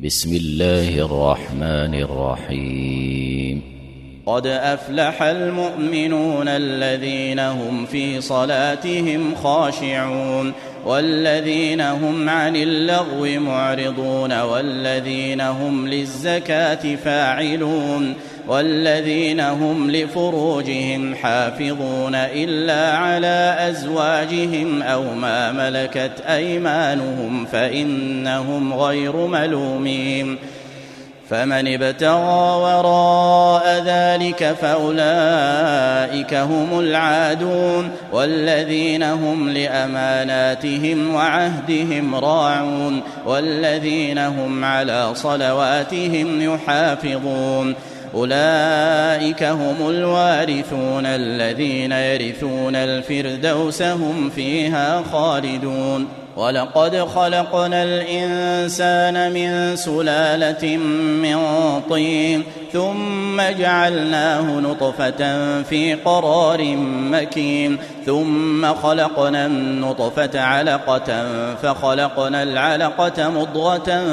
بسم الله الرحمن الرحيم. قد أفلح المؤمنون الذين هم في صلاتهم خاشعون والذين هم عن اللغو معرضون والذين هم للزكاة فاعلون والذين هم لفروجهم حافظون إلا على أزواجهم أو ما ملكت أيمانهم فإنهم غير ملومين. فمن ابتغى وراء ذلك فأولئك هم العادون والذين هم لأماناتهم وعهدهم راعون والذين هم على صلواتهم يحافظون. أولئك هم الوارثون الذين يرثون الفردوس هم فيها خالدون. ولقد خلقنا الإنسان من سلالة من طين ثم جعلناه نطفة في قرار مكين ثم خلقنا النطفة علقة فخلقنا العلقة مضغة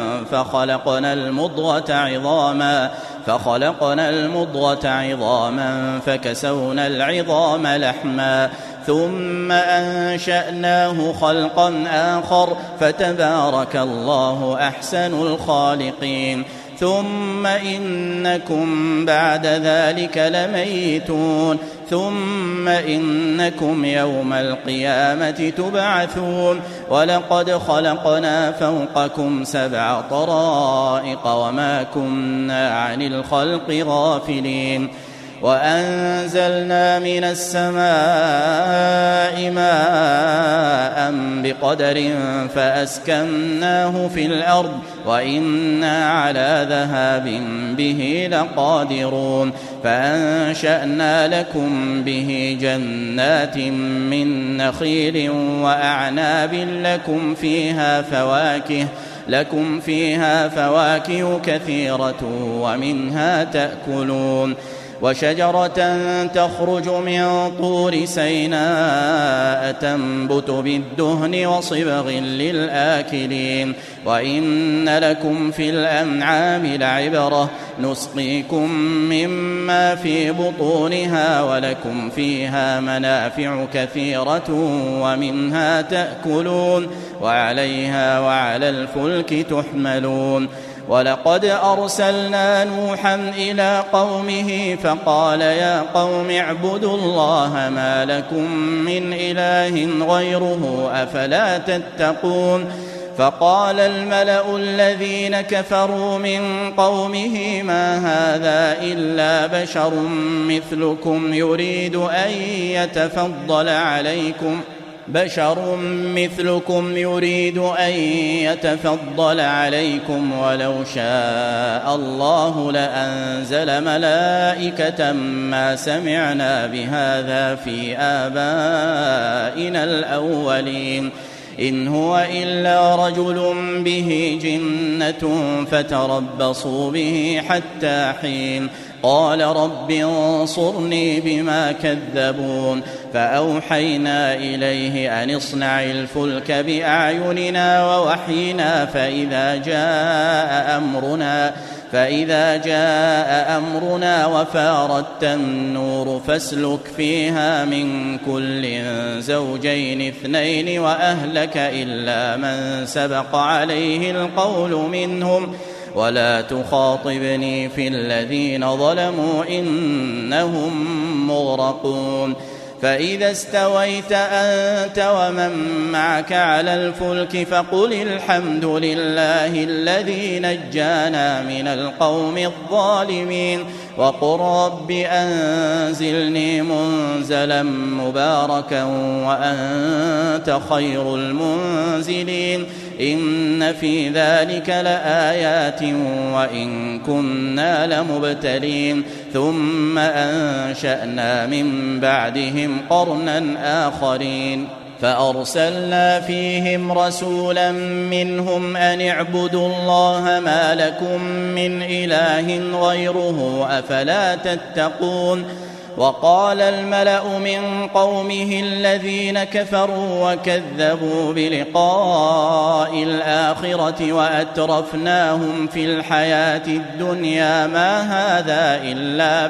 فخلقنا المضغة عظاما فكسونا العظام لحما ثم أنشأناه خلقا آخر فتبارك الله أحسن الخالقين. ثم إنكم بعد ذلك لميتون ثم إنكم يوم القيامة تبعثون. ولقد خلقنا فوقكم 7 طرائق وما كنا عن الخلق غافلين. وأنزلنا من السماء ماء بقدر فأسكناه في الأرض وإنا على ذهاب به لقادرون. فأنشأنا لكم به جنات من نخيل وأعناب لكم فيها فواكه كثيرة ومنها تأكلون. وشجرة تخرج من طور سيناء تنبت بالدهن وصبغ للآكلين. وإن لكم في الأنعام لعبرة نسقيكم مما في بطونها ولكم فيها منافع كثيرة ومنها تأكلون وعليها وعلى الفلك تحملون. ولقد أرسلنا نوحا إلى قومه فقال يا قوم اعبدوا الله ما لكم من إله غيره أفلا تتقون. فقال الملأ الذين كفروا من قومه ما هذا إلا بشر مثلكم يريد أن يتفضل عليكم ولو شاء الله لأنزل ملائكة ما سمعنا بهذا في آبائنا الأولين إن هو إلا رجل به جنة فتربصوا به حتى حين. قال رب انصرني بما كذبون. فأوحينا إليه أن اصنع الفلك بأعيننا ووحينا فإذا جاء أمرنا وفارت النور فاسلك فيها من كل زوجين 2 وأهلك إلا من سبق عليه القول منهم ولا تخاطبني في الذين ظلموا إنهم مغرقون. فإذا استويت أنت ومن معك على الفلك فقل الحمد لله الذي نجانا من القوم الظالمين وقل رب أنزلني منزلا مباركا وأنت خير المنزلين. إن في ذلك لآيات وإن كنا لمبتلين. ثم أنشأنا من بعدهم قرنا آخرين فأرسلنا فيهم رسولا منهم أن اعبدوا الله ما لكم من إله غيره أفلا تتقون. وقال الملأ من قومه الذين كفروا وكذبوا بلقاء الآخرة وأترفناهم في الحياة الدنيا ما هذا إلا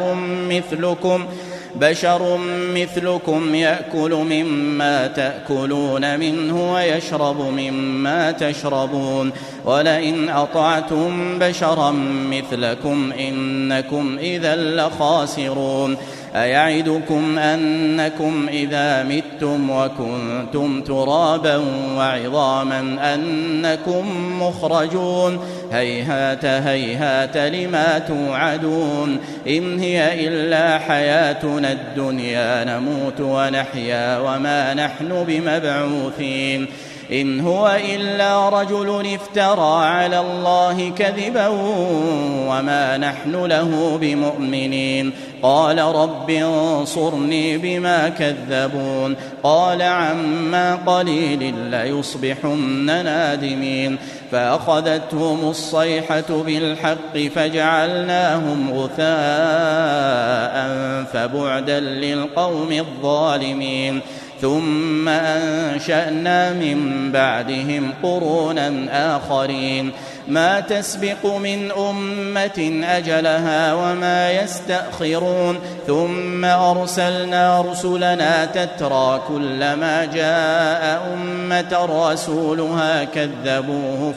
بشر مثلكم يأكل مما تأكلون منه ويشرب مما تشربون ولئن أطعتم بشرا مثلكم إنكم إذا لخاسرون أيعدكم أنكم إذا متم وكنتم ترابا وعظاما أنكم مخرجون هيهات هيهات لما توعدون إن هي إلا حياتنا الدنيا نموت ونحيا وما نحن بمبعوثين إن هو إلا رجل افترى على الله كذبا وما نحن له بمؤمنين قال رب انصرني بما كذبون قال عما قليل ليصبحن نادمين فأخذتهم الصيحة بالحق فجعلناهم غثاء فبعدا للقوم الظالمين ثم أنشأنا من بعدهم قرونا آخرين ما تسبق من أمة أجلها وما يستأخرون ثم أرسلنا رسلنا تترى كلما جاء أمة رسولها كذبوه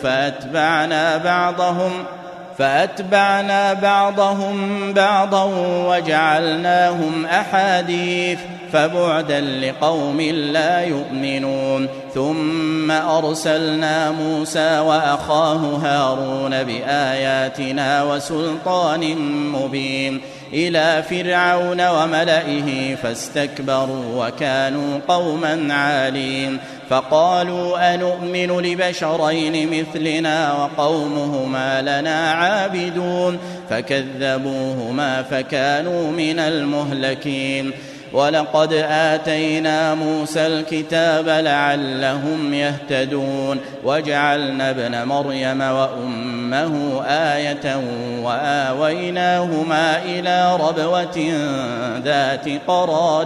فأتبعنا بعضهم بعضا وجعلناهم أحاديث فبعدا لقوم لا يؤمنون ثم أرسلنا موسى وأخاه هارون بآياتنا وسلطان مبين إلى فرعون وملئه فاستكبروا وكانوا قوما عالين فقالوا أنؤمن لبشرين مثلنا وقومهما لنا عابدون فكذبوهما فكانوا من المهلكين ولقد آتينا موسى الكتاب لعلهم يهتدون وجعلنا ابن مريم وأمه آية وآويناهما إلى ربوة ذات قرار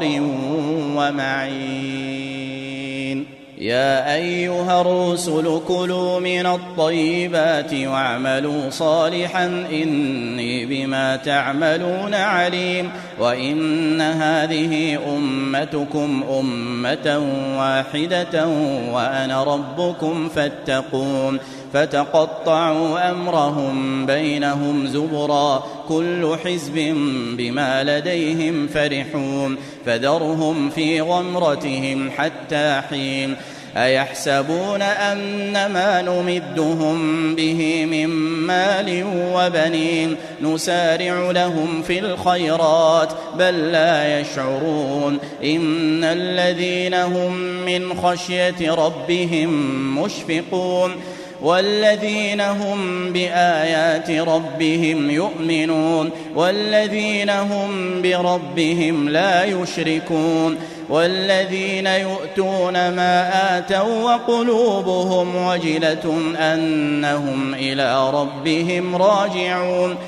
ومعين يا أيها الرسل كلوا من الطيبات واعملوا صالحا إني بما تعملون عليم وإن هذه أمتكم أمة واحدة وأنا ربكم فاتقون فتقطعوا أمرهم بينهم زبرا كل حزب بما لديهم فرحون فذرهم في غمرتهم حتى حين أيحسبون أنما نمدهم به من مال وبنين نسارع لهم في الخيرات بل لا يشعرون إن الذين هم من خشية ربهم مشفقون والذين هم بآيات ربهم يؤمنون والذين هم بربهم لا يشركون والذين يؤتون ما آتوا وقلوبهم وجلة أنهم إلى ربهم راجعون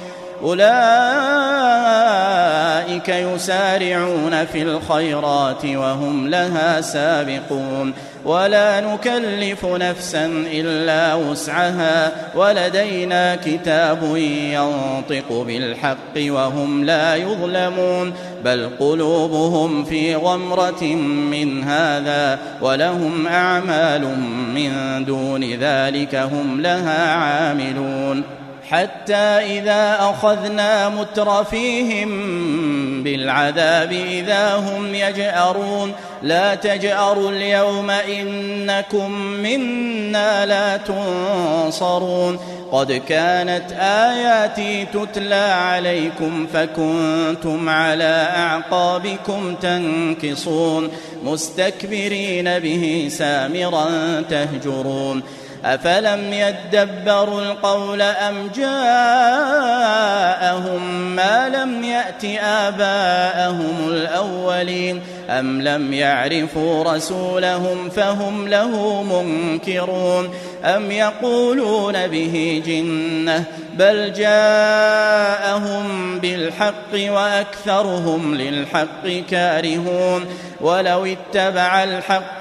أولئك يسارعون في الخيرات وهم لها سابقون ولا نكلف نفسا إلا وسعها ولدينا كتاب ينطق بالحق وهم لا يظلمون بل قلوبهم في غمرة من هذا ولهم أعمال من دون ذلك هم لها عاملون حتى إذا أخذنا مترفيهم بالعذاب إذا هم يجأرون لا تجأروا اليوم إنكم منا لا تنصرون قد كانت آياتي تتلى عليكم فكنتم على أعقابكم تنكصون مستكبرين به سامرا تهجرون أفلم يدبروا القول أم جاءهم ما لم يأت آباءهم الأولين أم لم يعرفوا رسولهم فهم له منكرون أم يقولون به جنة بل جاءهم بالحق وأكثرهم للحق كارهون ولو اتبع الحق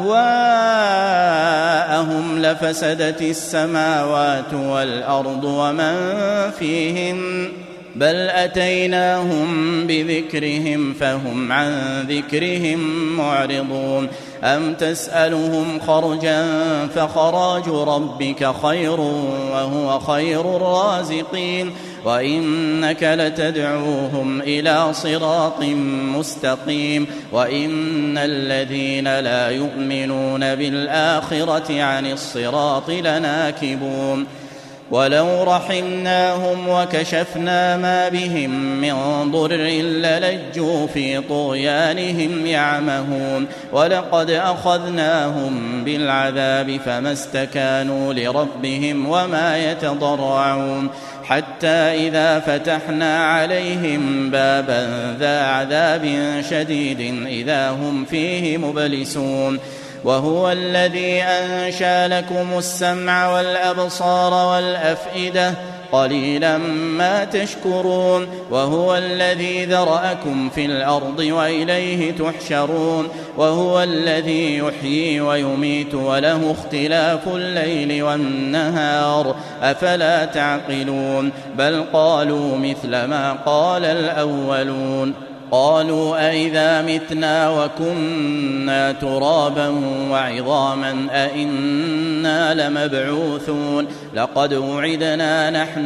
أهواءهم لفسدت السماوات والأرض ومن فيهن بل أتيناهم بذكرهم فهم عن ذكرهم معرضون أم تسألهم خرجا فخراج ربك خير وهو خير الرازقين وإنك لتدعوهم إلى صراط مستقيم وإن الذين لا يؤمنون بالآخرة عن الصراط لناكبون ولو رحمناهم وكشفنا ما بهم من ضر للجوا في طغيانهم يعمهون ولقد أخذناهم بالعذاب فما استكانوا لربهم وما يتضرعون حتى إذا فتحنا عليهم بابا ذا عذاب شديد إذا هم فيه مبلسون وهو الذي أنشأ لكم السمع والأبصار والأفئدة قليلا ما تشكرون وهو الذي ذرأكم في الأرض وإليه تحشرون وهو الذي يحيي ويميت وله اختلاف الليل والنهار أفلا تعقلون بل قالوا مثل ما قال الأولون قالوا أئذا متنا وكنا ترابا وعظاما أئنا لمبعوثون لقد وعدنا نحن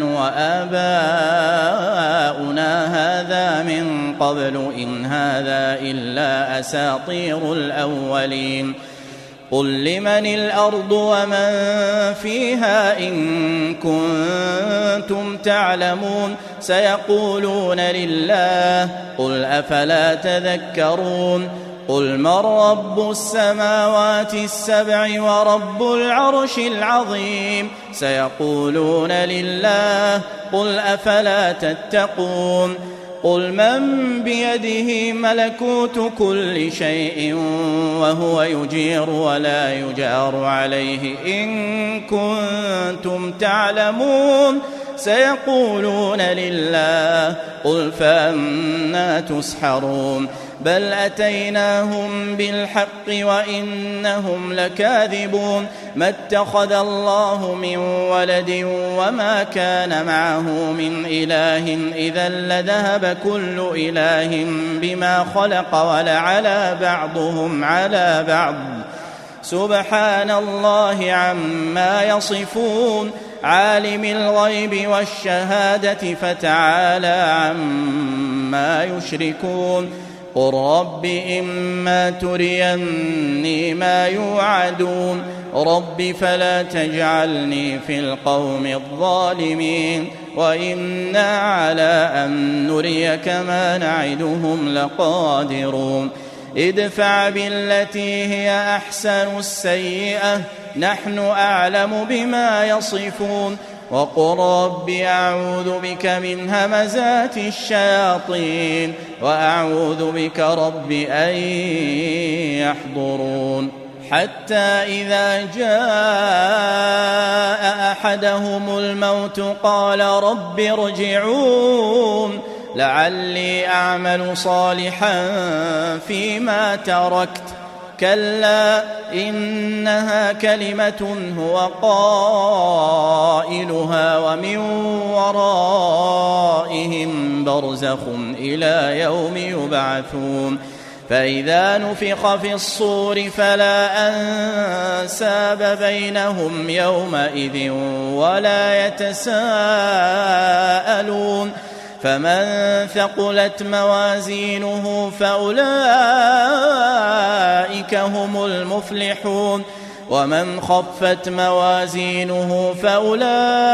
وآباؤنا هذا من قبل إن هذا إلا أساطير الأولين قل لمن الأرض ومن فيها إن كنتم تعلمون سيقولون لله قل أفلا تذكرون قل من رب السماوات السبع ورب العرش العظيم سيقولون لله قل أفلا تتقون قل من بيده ملكوت كل شيء وهو يجير ولا يجار عليه إن كنتم تعلمون سيقولون لله قل فأنا تسحرون بل أتيناهم بالحق وإنهم لكاذبون ما اتخذ الله من ولد وما كان معه من إله إذا لذهب كل إله بما خلق ولعلى بعضهم على بعض سبحان الله عما يصفون عالم الغيب والشهادة فتعالى عما يشركون قل رب إما تريني ما يوعدون رب فلا تجعلني في القوم الظالمين وإنا على أن نريك ما نعدهم لقادرون ادفع بالتي هي أحسن السيئة نحن أعلم بما يصفون وقل رب أعوذ بك من همزات الشياطين وأعوذ بك رب أن يحضرون حتى إذا جاء أحدهم الموت قال رب ارجعون لعلي أعمل صالحا فيما تركت كلا إنها كلمة هو قائلها ومن ورائهم برزخ إلى يوم يبعثون فإذا نفخ في الصور فلا أنساب بينهم يومئذ ولا يتساءلون فمن ثقلت موازينه فأولئك هم المفلحون ومن خفت موازينه فأولئك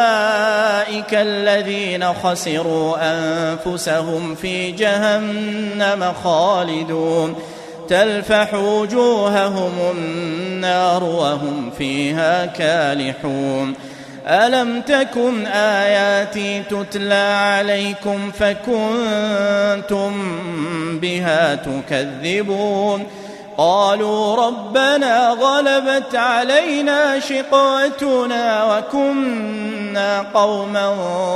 الذين خسروا أنفسهم في جهنم خالدون تلفح وجوههم النار وهم فيها كالحون ألم تكن آياتي تتلى عليكم فكنتم بها تكذبون قالوا ربنا غلبت علينا شقوتنا وكنا قوما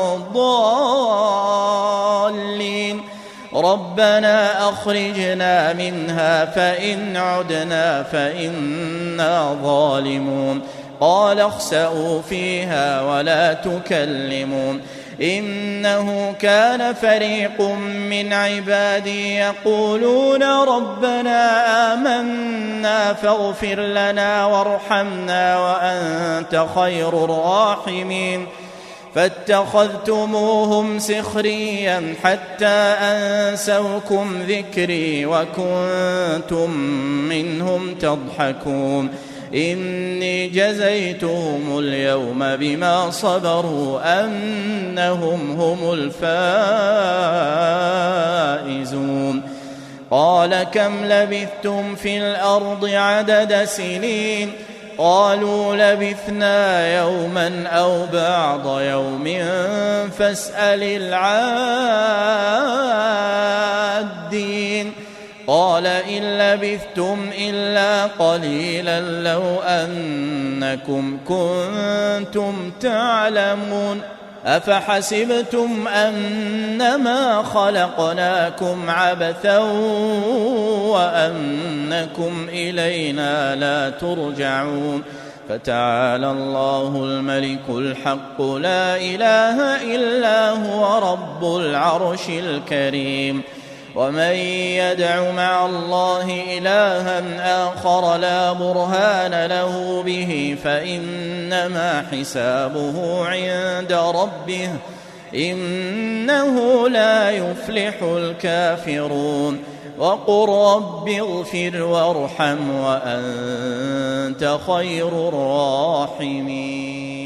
ضالين ربنا أخرجنا منها فإن عدنا فإنا ظالمون قال اخسئوا فيها ولا تكلمون إنه كان فريق من عبادي يقولون ربنا آمنا فاغفر لنا وارحمنا وأنت خير الراحمين فاتخذتموهم سخريا حتى أنسوكم ذكري وكنتم منهم تضحكون إني جزيتهم اليوم بما صبروا أنهم هم الفائزون قال كم لبثتم في الأرض عدد سنين قالوا لبثنا يوما أو بعض يوم فاسأل العادين قال إن لبثتم إلا قليلا لو أنكم كنتم تعلمون أفحسبتم أنما خلقناكم عبثا وأنكم إلينا لا ترجعون فتعالى الله الملك الحق لا إله إلا هو رب العرش الكريم ومن يدع مع الله إلها آخر لا برهان له به فإنما حسابه عند ربه إنه لا يفلح الكافرون وقل رب اغفر وارحم وأنت خير الراحمين